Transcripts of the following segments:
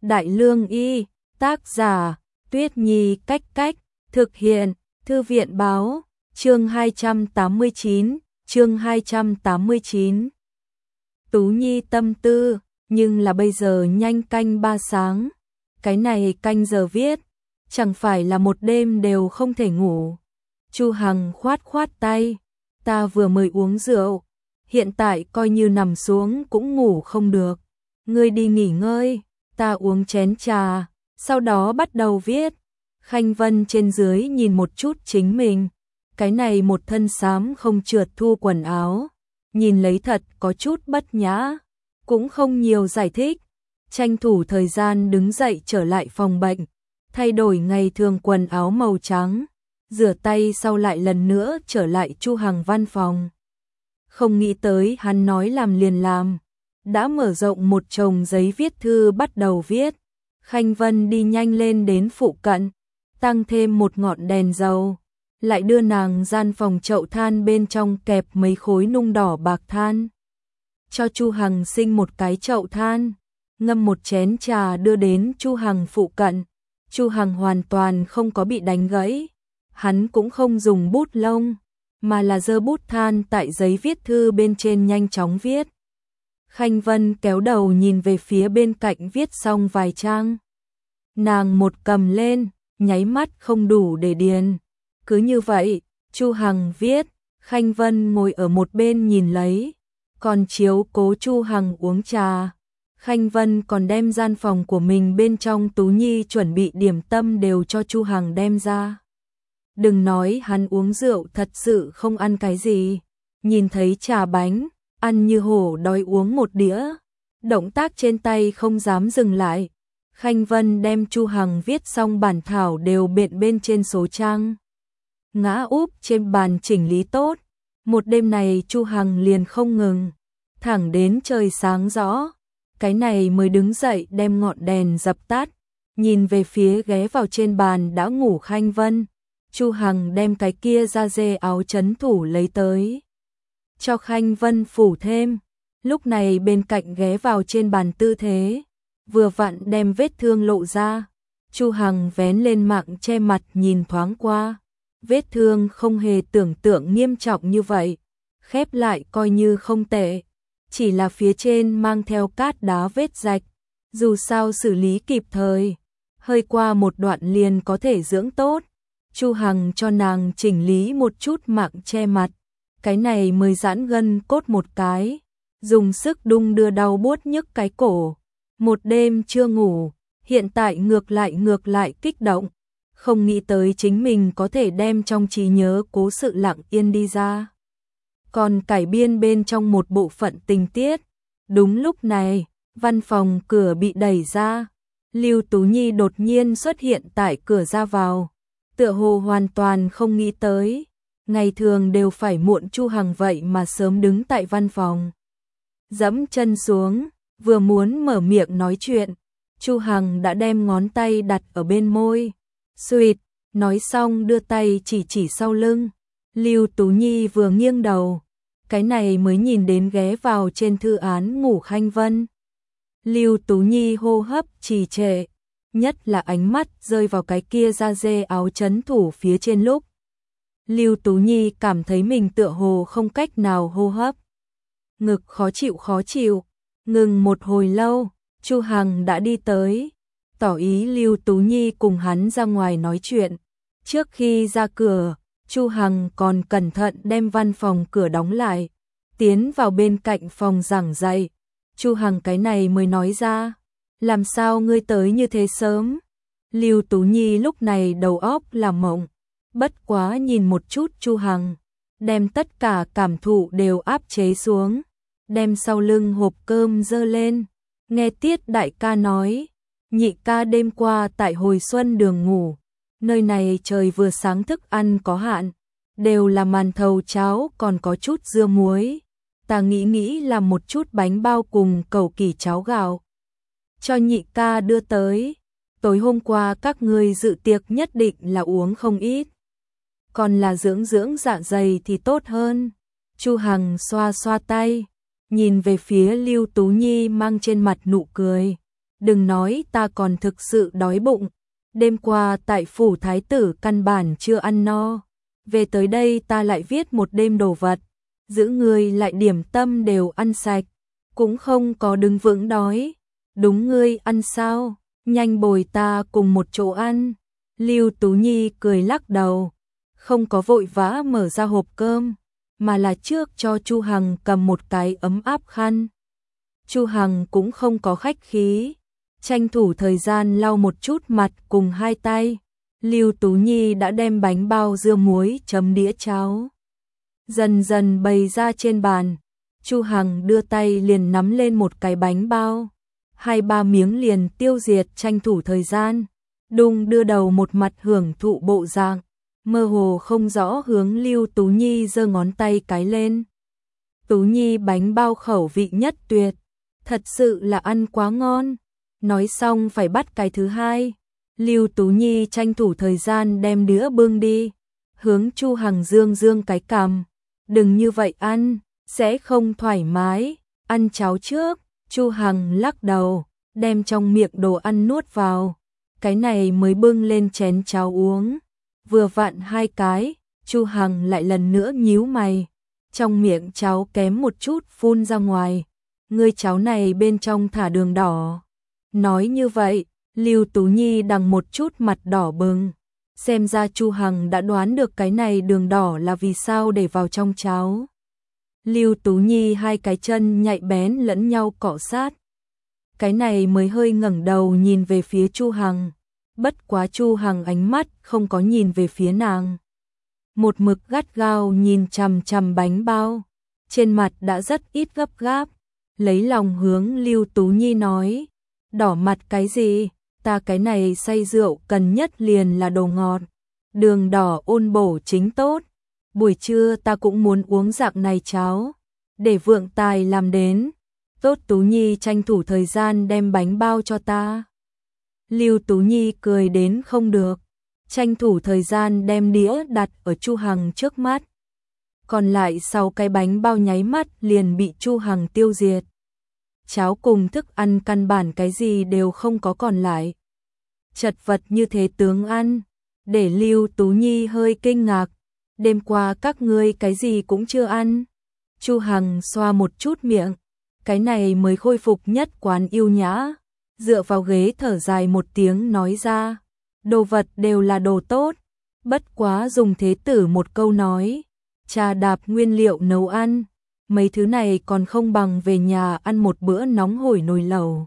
Đại Lương Y, tác giả, Tuyết Nhi Cách Cách, thực hiện, Thư viện Báo, chương 289, chương 289. Tú Nhi tâm tư, nhưng là bây giờ nhanh canh 3 sáng, cái này canh giờ viết, chẳng phải là một đêm đều không thể ngủ. Chu Hằng khoát khoát tay, ta vừa mới uống rượu, hiện tại coi như nằm xuống cũng ngủ không được. Ngươi đi nghỉ ngơi, ta uống chén trà, sau đó bắt đầu viết. Khanh Vân trên dưới nhìn một chút chính mình, cái này một thân xám không trượt thu quần áo, nhìn lấy thật có chút bất nhã, cũng không nhiều giải thích, tranh thủ thời gian đứng dậy trở lại phòng bệnh, thay đổi ngày thường quần áo màu trắng, rửa tay sau lại lần nữa trở lại Chu Hằng văn phòng. Không nghĩ tới hắn nói làm liền làm, đã mở rộng một chồng giấy viết thư bắt đầu viết. Khanh Vân đi nhanh lên đến phụ cận, tăng thêm một ngọn đèn dầu, lại đưa nàng gian phòng chậu than bên trong kẹp mấy khối nung đỏ bạc than. Cho Chu Hằng sinh một cái chậu than, ngâm một chén trà đưa đến Chu Hằng phụ cận. Chu Hằng hoàn toàn không có bị đánh gãy, hắn cũng không dùng bút lông, mà là giơ bút than tại giấy viết thư bên trên nhanh chóng viết. Khanh Vân kéo đầu nhìn về phía bên cạnh viết xong vài trang. Nàng một cầm lên, nháy mắt không đủ để điền. Cứ như vậy, Chu Hằng viết, Khanh Vân ngồi ở một bên nhìn lấy, còn chiếu cố Chu Hằng uống trà. Khanh Vân còn đem gian phòng của mình bên trong Tú Nhi chuẩn bị điểm tâm đều cho Chu Hằng đem ra. Đừng nói hắn uống rượu, thật sự không ăn cái gì, nhìn thấy trà bánh, ăn như hổ đói uống một đĩa, động tác trên tay không dám dừng lại. Khanh Vân đem Chu Hằng viết xong bản thảo đều bện bên trên số trang, ngã úp trên bàn chỉnh lý tốt. Một đêm này Chu Hằng liền không ngừng, thẳng đến trời sáng rõ, cái này mới đứng dậy đem ngọn đèn dập tắt, nhìn về phía ghé vào trên bàn đã ngủ Khanh Vân. Chu Hằng đem cái kia da dê áo trấn thủ lấy tới, cho Khanh Vân phủ thêm. Lúc này bên cạnh ghé vào trên bàn tư thế, vừa vặn đem vết thương lộ ra. Chu Hằng vén lên mạng che mặt nhìn thoáng qua, vết thương không hề tưởng tượng nghiêm trọng như vậy, khép lại coi như không tệ, chỉ là phía trên mang theo cát đá vết rạch, dù sao xử lý kịp thời, hơi qua một đoạn liền có thể dưỡng tốt. Chu Hằng cho nàng chỉnh lý một chút mạng che mặt, cái này mới giãn gân cốt một cái, dùng sức đung đưa đau buốt nhức cái cổ. Một đêm chưa ngủ, hiện tại ngược lại kích động, không nghĩ tới chính mình có thể đem trong trí nhớ cố sự lặng yên đi ra, còn cải biên bên trong một bộ phận tình tiết. Đúng lúc này, văn phòng cửa bị đẩy ra, Lưu Tú Nhi đột nhiên xuất hiện tại cửa ra vào, tựa hồ hoàn toàn không nghĩ tới, ngày thường đều phải muộn Chu Hằng vậy mà sớm đứng tại văn phòng. Dẫm chân xuống, vừa muốn mở miệng nói chuyện, Chu Hằng đã đem ngón tay đặt ở bên môi. Xuyệt, nói xong đưa tay chỉ sau lưng. Lưu Tú Nhi vừa nghiêng đầu, cái này mới nhìn đến ghé vào trên thư án ngủ Khanh Vân. Lưu Tú Nhi hô hấp trì trệ, nhất là ánh mắt rơi vào cái kia da dê áo trấn thủ phía trên lúc. Lưu Tú Nhi cảm thấy mình tựa hồ không cách nào hô hấp. Ngực khó chịu, ngừng một hồi lâu, Chu Hằng đã đi tới, tỏ ý Lưu Tú Nhi cùng hắn ra ngoài nói chuyện. Trước khi ra cửa, Chu Hằng còn cẩn thận đem văn phòng cửa đóng lại, tiến vào bên cạnh phòng giảng dạy. Chu Hằng cái này mới nói ra, làm sao ngươi tới như thế sớm? Lưu Tú Nhi lúc này đầu óc là mộng, bất quá nhìn một chút Chu Hằng, đem tất cả cảm thụ đều áp chế xuống, đem sau lưng hộp cơm dơ lên, nghe Tiết đại ca nói, nhị ca đêm qua tại Hồi Xuân Đường ngủ, nơi này trời vừa sáng thức ăn có hạn, đều là màn thầu cháo còn có chút dưa muối, ta nghĩ làm một chút bánh bao cùng cẩu kỳ cháo gạo, cho nhị ca đưa tới. Tối hôm qua các ngươi dự tiệc nhất định là uống không ít, còn là dưỡng dạ dày thì tốt hơn. Chu Hằng xoa xoa tay, nhìn về phía Lưu Tú Nhi mang trên mặt nụ cười, đừng nói ta còn thực sự đói bụng. Đêm qua tại phủ thái tử căn bản chưa ăn no. Về tới đây ta lại viết một đêm đồ vật. Giữ ngươi lại điểm tâm đều ăn sạch. Cũng không có đứng vững đói. Đúng ngươi ăn sao? Nhanh bồi ta cùng một chỗ ăn. Lưu Tú Nhi cười lắc đầu. Không có vội vã mở ra hộp cơm. Mà là trước cho Chu Hằng cầm một cái ấm áp khăn. Chu Hằng cũng không có khách khí. Tranh thủ thời gian lau một chút mặt cùng hai tay. Lưu Tú Nhi đã đem bánh bao dưa muối chấm đĩa cháo. Dần dần bày ra trên bàn. Chu Hằng đưa tay liền nắm lên một cái bánh bao. 2-3 miếng liền tiêu diệt, tranh thủ thời gian. Đung đưa đầu một mặt hưởng thụ bộ dạng. Mơ hồ không rõ hướng Lưu Tú Nhi giơ ngón tay cái lên. Tú Nhi bánh bao khẩu vị nhất tuyệt. Thật sự là ăn quá ngon. Nói xong phải bắt cái thứ hai. Lưu Tú Nhi tranh thủ thời gian đem đĩa bưng đi. Hướng Chu Hằng dương cái cằm. Đừng như vậy ăn, sẽ không thoải mái. Ăn cháo trước. Chu Hằng lắc đầu, đem trong miệng đồ ăn nuốt vào. Cái này mới bưng lên chén cháo uống. Vừa vặn 2 cái, Chu Hằng lại lần nữa nhíu mày. Trong miệng cháo kém một chút phun ra ngoài. Ngươi cháo này bên trong thả đường đỏ. Nói như vậy, Lưu Tú Nhi đằng một chút mặt đỏ bừng. Xem ra Chu Hằng đã đoán được cái này đường đỏ là vì sao để vào trong cháo. Lưu Tú Nhi 2 cái chân nhạy bén lẫn nhau cọ sát. Cái này mới hơi ngẩng đầu nhìn về phía Chu Hằng. Bất quá Chu Hằng ánh mắt không có nhìn về phía nàng. Một mực gắt gao nhìn chằm chằm bánh bao. Trên mặt đã rất ít gấp gáp. Lấy lòng hướng Lưu Tú Nhi nói. Đỏ mặt cái gì? Ta cái này say rượu cần nhất liền là đồ ngọt. Đường đỏ ôn bổ chính tốt. Buổi trưa ta cũng muốn uống dạng này cháo. Để vượng tài làm đến. Tốt, Tú Nhi tranh thủ thời gian đem bánh bao cho ta. Lưu Tú Nhi cười đến không được. Tranh thủ thời gian đem đĩa đặt ở Chu Hằng trước mắt. Còn lại 6 cái bánh bao nháy mắt liền bị Chu Hằng tiêu diệt. Cháo cùng thức ăn căn bản cái gì đều không có còn lại. Chật vật như thế tướng ăn. Để Lưu Tú Nhi hơi kinh ngạc. Đêm qua các ngươi cái gì cũng chưa ăn. Chu Hằng xoa một chút miệng. Cái này mới khôi phục nhất quán yêu nhã. Dựa vào ghế thở dài một tiếng nói ra. Đồ vật đều là đồ tốt. Bất quá dùng thế tử một câu nói. Trà đạp nguyên liệu nấu ăn. Mấy thứ này còn không bằng về nhà ăn một bữa nóng hổi nồi lẩu.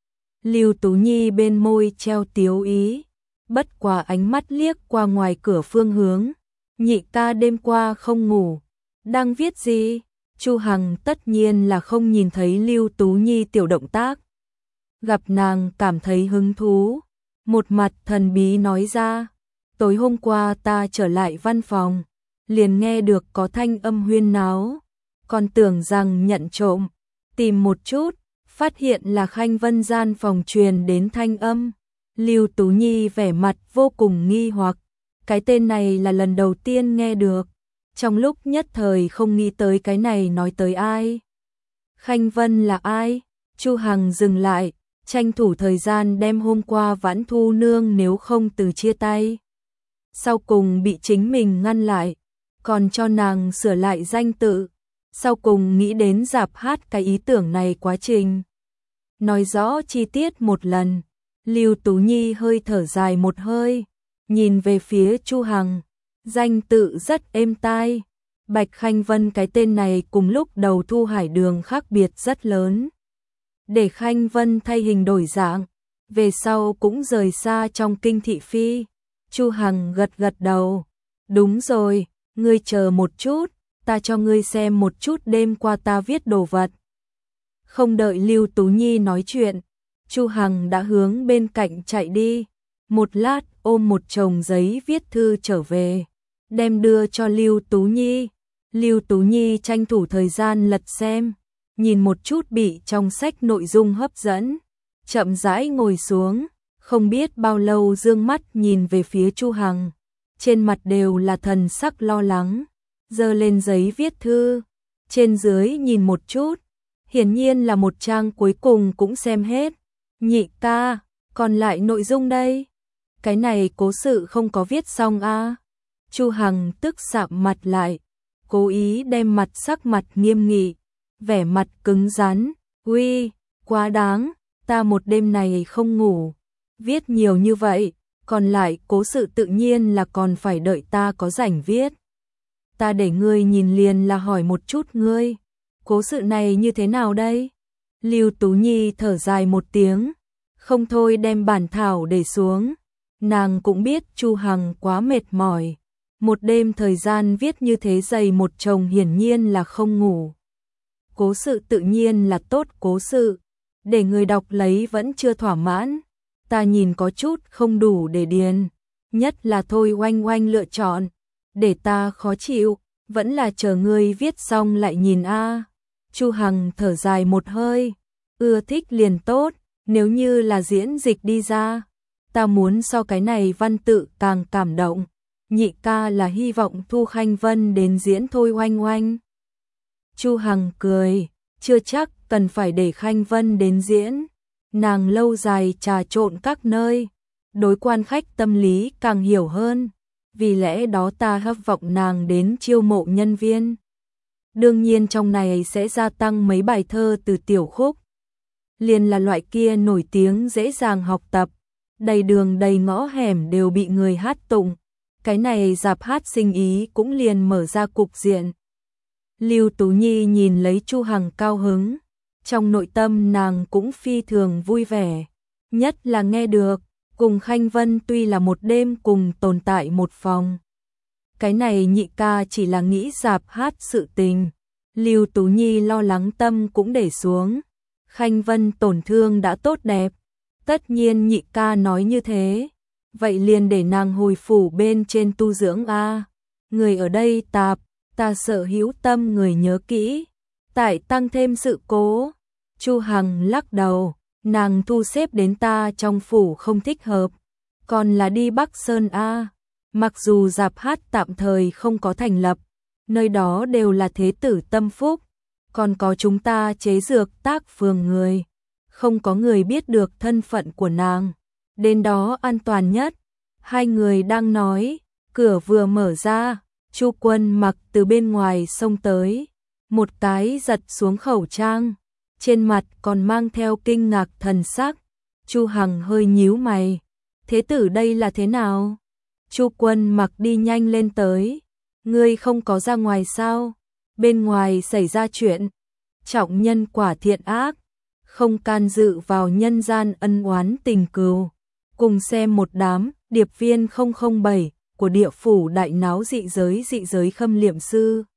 Lưu Tú Nhi bên môi treo tiếu ý. Bất quá ánh mắt liếc qua ngoài cửa phương hướng. Nhị ca đêm qua không ngủ. Đang viết gì? Chu Hằng tất nhiên là không nhìn thấy Lưu Tú Nhi tiểu động tác. Gặp nàng cảm thấy hứng thú. Một mặt thần bí nói ra. Tối hôm qua ta trở lại văn phòng. Liền nghe được có thanh âm huyên náo. Còn tưởng rằng nhận trộm. Tìm một chút. Phát hiện là Khanh Vân gian phòng truyền đến thanh âm. Lưu Tú Nhi vẻ mặt vô cùng nghi hoặc. Cái tên này là lần đầu tiên nghe được. Trong lúc nhất thời không nghĩ tới cái này nói tới ai. Khanh Vân là ai? Chu Hằng dừng lại, tranh thủ thời gian đem hôm qua Vãn Thu Nương nếu không từ chia tay. Sau cùng bị chính mình ngăn lại, còn cho nàng sửa lại danh tự. Sau cùng nghĩ đến rạp hát cái ý tưởng này quá trình. Nói rõ chi tiết một lần, Lưu Tú Nhi hơi thở dài một hơi, nhìn về phía Chu Hằng. Danh tự rất êm tai. Bạch Khanh Vân cái tên này cùng lúc đầu Thu Hải Đường khác biệt rất lớn. Để Khanh Vân thay hình đổi dạng, về sau cũng rời xa trong kinh thị phi. Chu Hằng gật gật đầu. Đúng rồi, ngươi chờ một chút, ta cho ngươi xem một chút đêm qua ta viết đồ vật. Không đợi Lưu Tú Nhi nói chuyện, Chu Hằng đã hướng bên cạnh chạy đi. Một lát ôm một chồng giấy viết thư trở về, đem đưa cho Lưu Tú Nhi. Lưu Tú Nhi tranh thủ thời gian lật xem, nhìn một chút bị trong sách nội dung hấp dẫn, chậm rãi ngồi xuống, không biết bao lâu dương mắt nhìn về phía Chu Hằng, trên mặt đều là thần sắc lo lắng, giơ lên giấy viết thư, trên dưới nhìn một chút, hiển nhiên là một trang cuối cùng cũng xem hết, Nhị ca, còn lại nội dung đây. Cái này cố sự không có viết xong a. Chu Hằng tức sạm mặt lại, cố ý đem sắc mặt nghiêm nghị, vẻ mặt cứng rắn, "Uy, quá đáng, ta một đêm này không ngủ, viết nhiều như vậy, còn lại cố sự tự nhiên là còn phải đợi ta có rảnh viết. Ta để ngươi nhìn liền là hỏi một chút ngươi, cố sự này như thế nào đây?" Lưu Tú Nhi thở dài một tiếng, không thôi đem bản thảo để xuống. Nàng cũng biết Chu Hằng quá mệt mỏi, một đêm thời gian viết như thế dày một chồng hiển nhiên là không ngủ. Cố sự tự nhiên là tốt cố sự, để người đọc lấy vẫn chưa thỏa mãn, ta nhìn có chút không đủ để điền, nhất là Thôi Oanh Oanh lựa chọn, để ta khó chịu, vẫn là chờ ngươi viết xong lại nhìn a. Chu Hằng thở dài một hơi, ưa thích liền tốt, nếu như là diễn dịch đi ra, ta muốn so cái này văn tự càng cảm động. Nhị ca là hy vọng Thu Khanh Vân đến diễn Thôi Oanh Oanh. Chu Hằng cười, chưa chắc cần phải để Khanh Vân đến diễn, nàng lâu dài trà trộn các nơi, đối quan khách tâm lý càng hiểu hơn, vì lẽ đó ta hy vọng nàng đến chiêu mộ nhân viên. Đương nhiên trong này sẽ gia tăng mấy bài thơ từ tiểu khúc, liền là loại kia nổi tiếng dễ dàng học tập, đầy đường đầy ngõ hẻm đều bị người hát tụng, cái này dạp hát sinh ý cũng liền mở ra cục diện. Lưu Tú Nhi nhìn lấy Chu Hằng cao hứng, trong nội tâm nàng cũng phi thường vui vẻ, nhất là nghe được, cùng Khanh Vân tuy là một đêm cùng tồn tại một phòng. Cái này nhị ca chỉ là nghĩ dạp hát sự tình, Lưu Tú Nhi lo lắng tâm cũng để xuống, Khanh Vân tổn thương đã tốt đẹp, tất nhiên nhị ca nói như thế, vậy liền để nàng hồi phủ bên trên tu dưỡng a. Người ở đây tạp, ta sợ hữu tâm người nhớ kỹ, tại tăng thêm sự cố. Chu Hằng lắc đầu, nàng thu xếp đến ta trong phủ không thích hợp, còn là đi Bắc Sơn a. Mặc dù dạp hát tạm thời không có thành lập, nơi đó đều là thế tử tâm phúc, còn có chúng ta chế dược tác phường người, không có người biết được thân phận của nàng, đến đó an toàn nhất. Hai người đang nói, cửa vừa mở ra, Chu Quân Mặc từ bên ngoài xông tới, một cái giật xuống khẩu trang, trên mặt còn mang theo kinh ngạc thần sắc. Chu Hằng hơi nhíu mày, thế tử đây là thế nào? Chu Quân Mặc đi nhanh lên tới, ngươi không có ra ngoài sao? Bên ngoài xảy ra chuyện, trọng nhân quả thiện ác, không can dự vào nhân gian ân oán tình cừu. Cùng xem một đám điệp viên 007 của địa phủ đại náo dị giới khâm liệm sư.